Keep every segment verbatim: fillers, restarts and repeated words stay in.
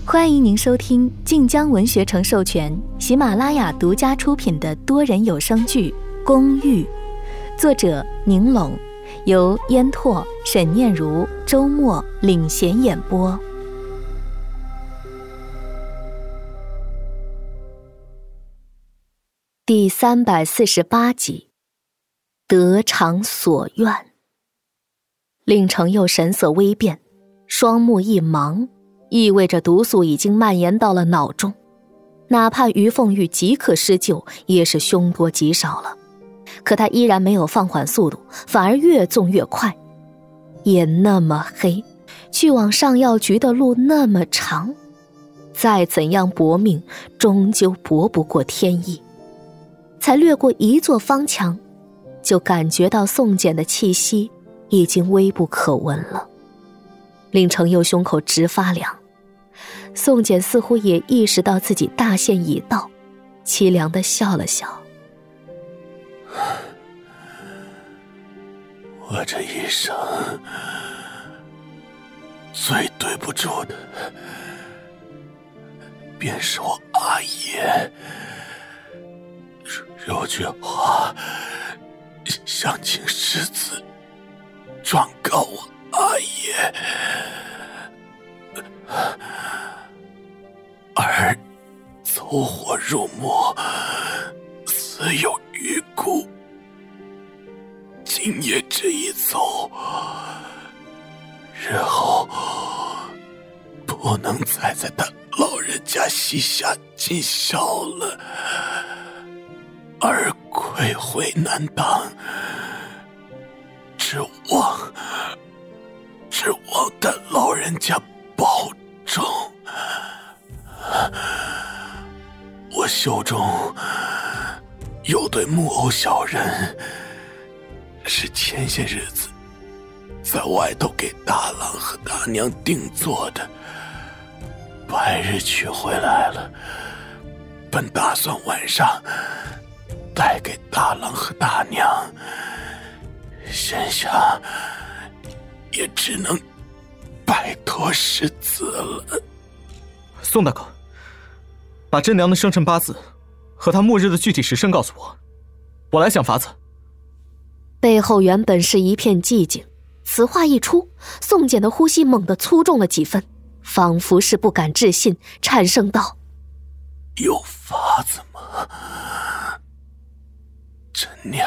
欢迎您收听晋江文学城授权、喜马拉雅独家出品的多人有声剧《公寓》，作者宁拢，由烟拓、沈念如、周末领衔演播。第三百四十八集，得偿所愿。令程佑神色微变，双目一茫，意味着毒素已经蔓延到了脑中，哪怕于凤玉即刻施救，也是凶多吉少了。可他依然没有放缓速度，反而越纵越快。眼那么黑，去往上药局的路那么长，再怎样搏命，终究搏不过天意。才掠过一座方墙，就感觉到宋简的气息已经微不可闻了。令程佑胸口直发凉，宋简似乎也意识到自己大限已到，凄凉地笑了笑。 我这一生最对不住的，便是我阿爷。有句话想请世子状告我阿爷，而走火入魔，死有余辜。今夜这一走，日后不能再在他老人家膝下尽孝了，而愧悔难当，指望指望他老人家保重。我袖中有对木偶小人，是前些日子在外头给大郎和大娘定做的，白日取回来了，本打算晚上带给大郎和大娘，现下也只能拜托世子了。 宋大哥，把真娘的生辰八字和她末日的具体时辰告诉我，我来想法子。 背后原本是一片寂静，此话一出，宋简的呼吸猛地粗重了几分，仿佛是不敢置信，颤声道： 有法子吗？真娘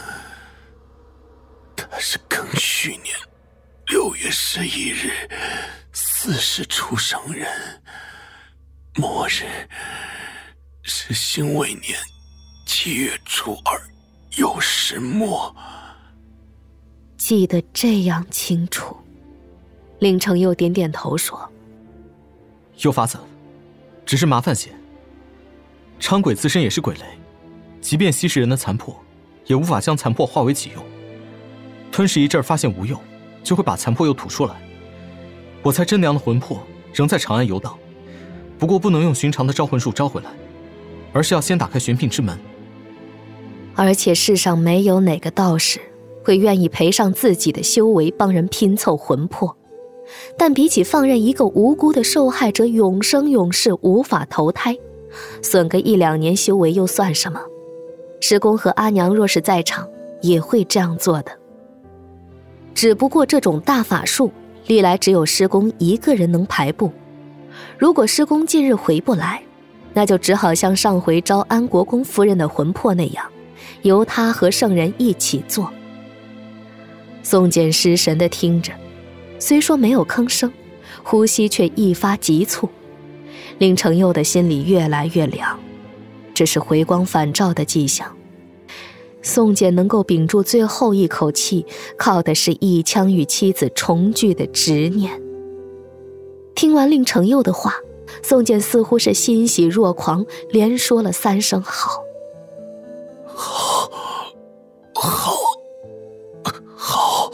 她是庚戌年六月十一日巳时出生人，末日是辛未年七月初二酉时末。 记得这样清楚。令程佑点点头说： 有法子，只是麻烦些。昌鬼自身也是鬼雷，即便吸食人的残魄，也无法将残魄化为己用。吞噬一阵发现无用，就会把残魄又吐出来。我猜真娘的魂魄仍在长安游荡，不过不能用寻常的招魂术招回来，而是要先打开玄牝之门。 而且世上没有哪个道士会愿意赔上自己的修为帮人拼凑魂魄，但比起放任一个无辜的受害者永生永世无法投胎，损个一两年修为又算什么？师公和阿娘若是在场，也会这样做的。只不过这种大法术历来只有师公一个人能排布，如果师公近日回不来，那就只好像上回招安国公夫人的魂魄那样，由他和圣人一起做。宋简失神地听着，虽说没有吭声，呼吸却一发急促。令程佑的心里越来越凉，这是回光返照的迹象。宋简能够屏住最后一口气，靠的是一腔与妻子重聚的执念。听完令程佑的话，宋简似乎是欣喜若狂，连说了三声好。 好，好，好，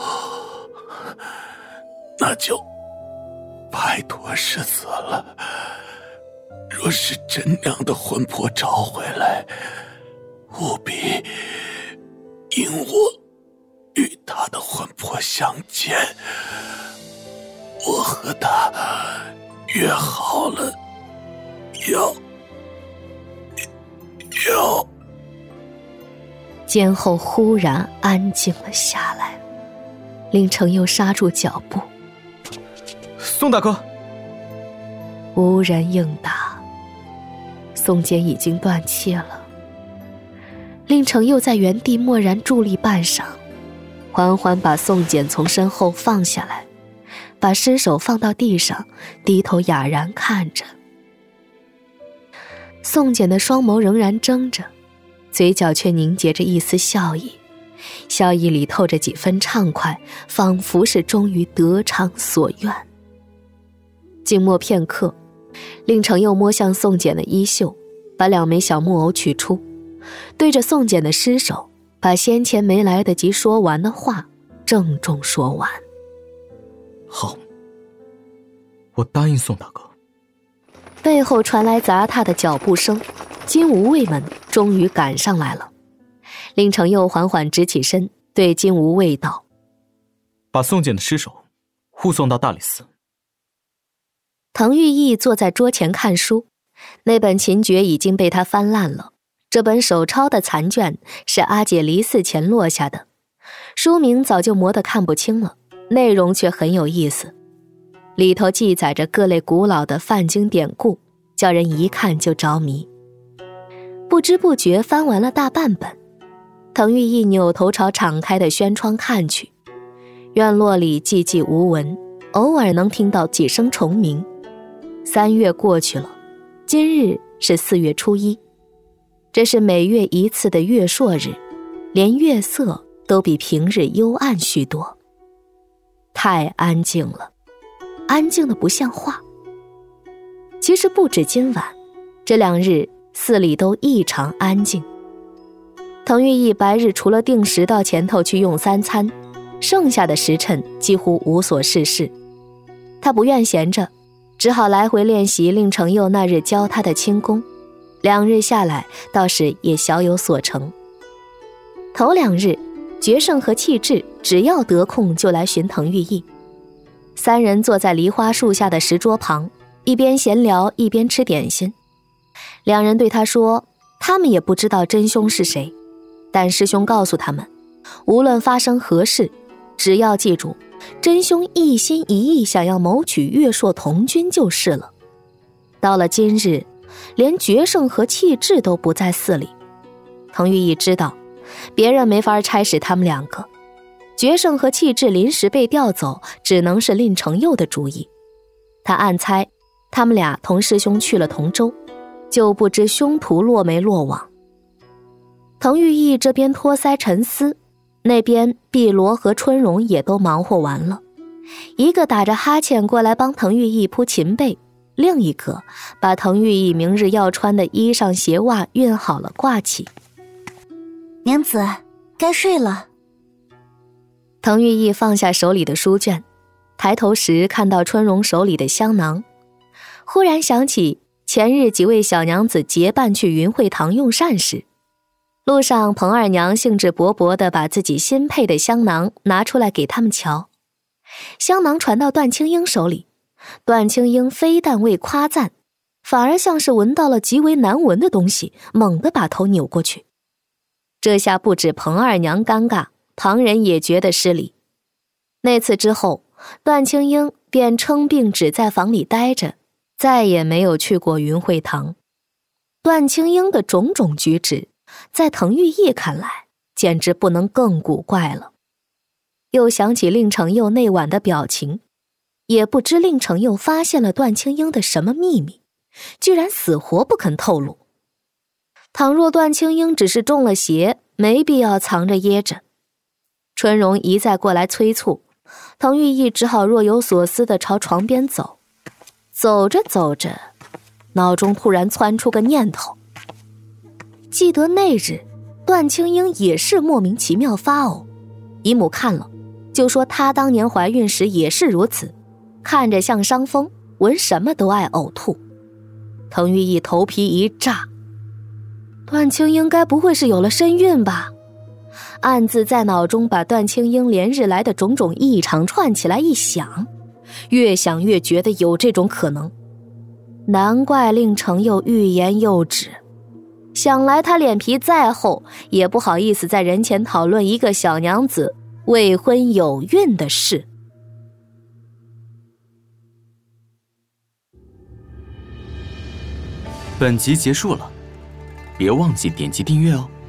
那就拜托世子了。若是真娘的魂魄找回来，务必引我与她的魂魄相见，我和她越好了。要要肩后忽然安静了下来，令程又刹住脚步。 宋大哥， 无人应答。宋简已经断气了。令程又在原地默然伫立半晌，缓缓把宋简从身后放下来，把尸首放到地上，低头哑然看着。宋简的双眸仍然睁着，嘴角却凝结着一丝笑意，笑意里透着几分畅快，仿佛是终于得偿所愿。静默片刻，令程又摸向宋简的衣袖，把两枚小木偶取出，对着宋简的尸首，把先前没来得及说完的话郑重说完。 好，我答应宋大哥。 背后传来杂踏的脚步声，金无畏们终于赶上来了。令程又缓缓直起身，对金无畏道： 把宋简的尸首护送到大理寺。 滕玉义坐在桌前看书，那本秦诀已经被他翻烂了，这本手抄的残卷是阿姐离寺前落下的，书名早就磨得看不清了，内容却很有意思，里头记载着各类古老的梵经典故，叫人一看就着迷。不知不觉翻完了大半本，滕玉义扭头朝敞开的轩窗看去，院落里寂寂无闻，偶尔能听到几声虫鸣。三月过去了，今日是四月初一，这是每月一次的月朔日，连月色都比平日幽暗许多。太安静了，安静的不像话。其实不止今晚，这两日寺里都异常安静。滕玉义白日除了定时到前头去用三餐，剩下的时辰几乎无所事事。他不愿闲着，只好来回练习令程佑那日教他的轻功，两日下来倒是也小有所成。头两日，决胜和气质只要得空就来寻滕玉义，三人坐在梨花树下的石桌旁，一边闲聊一边吃点心。两人对他说，他们也不知道真凶是谁，但师兄告诉他们，无论发生何事，只要记住真凶一心一意想要谋取月朔同君就是了。到了今日，连决胜和气质都不在寺里。滕玉义知道别人没法差使他们两个，决胜和气质临时被调走，只能是令程佑的主意。他暗猜他们俩同师兄去了同州，就不知凶徒落没落网。滕玉义这边托腮沉思，那边碧罗和春荣也都忙活完了，一个打着哈欠过来帮滕玉义铺琴被，另一个把滕玉义明日要穿的衣裳鞋袜熨好了挂起。 娘子，该睡了。 滕玉义放下手里的书卷，抬头时看到春荣手里的香囊，忽然想起前日几位小娘子结伴去云会堂用膳时，路上彭二娘兴致勃勃地把自己新配的香囊拿出来给他们瞧。香囊传到段青英手里，段青英非但未夸赞，反而像是闻到了极为难闻的东西，猛地把头扭过去。这下不止彭二娘尴尬，旁人也觉得失礼。那次之后，段青英便称病只在房里待着，再也没有去过云会堂。段青英的种种举止，在滕玉义看来简直不能更古怪了。又想起令程佑那晚的表情，也不知令程佑发现了段青英的什么秘密，居然死活不肯透露。倘若段青英只是中了邪，没必要藏着掖着。春荣一再过来催促，滕玉义只好若有所思地朝床边走。走着走着，脑中突然窜出个念头，记得那日段青英也是莫名其妙发呕，姨母看了就说她当年怀孕时也是如此，看着像伤风，闻什么都爱呕吐。滕玉义头皮一炸，段青英该不会是有了身孕吧？暗自在脑中把段青英连日来的种种异常串起来一想，越想越觉得有这种可能， 难怪令程又欲言又止。想来他脸皮再厚，也不好意思在人前讨论一个小娘子未婚有孕的事。 本集结束了，别忘记点击订阅哦。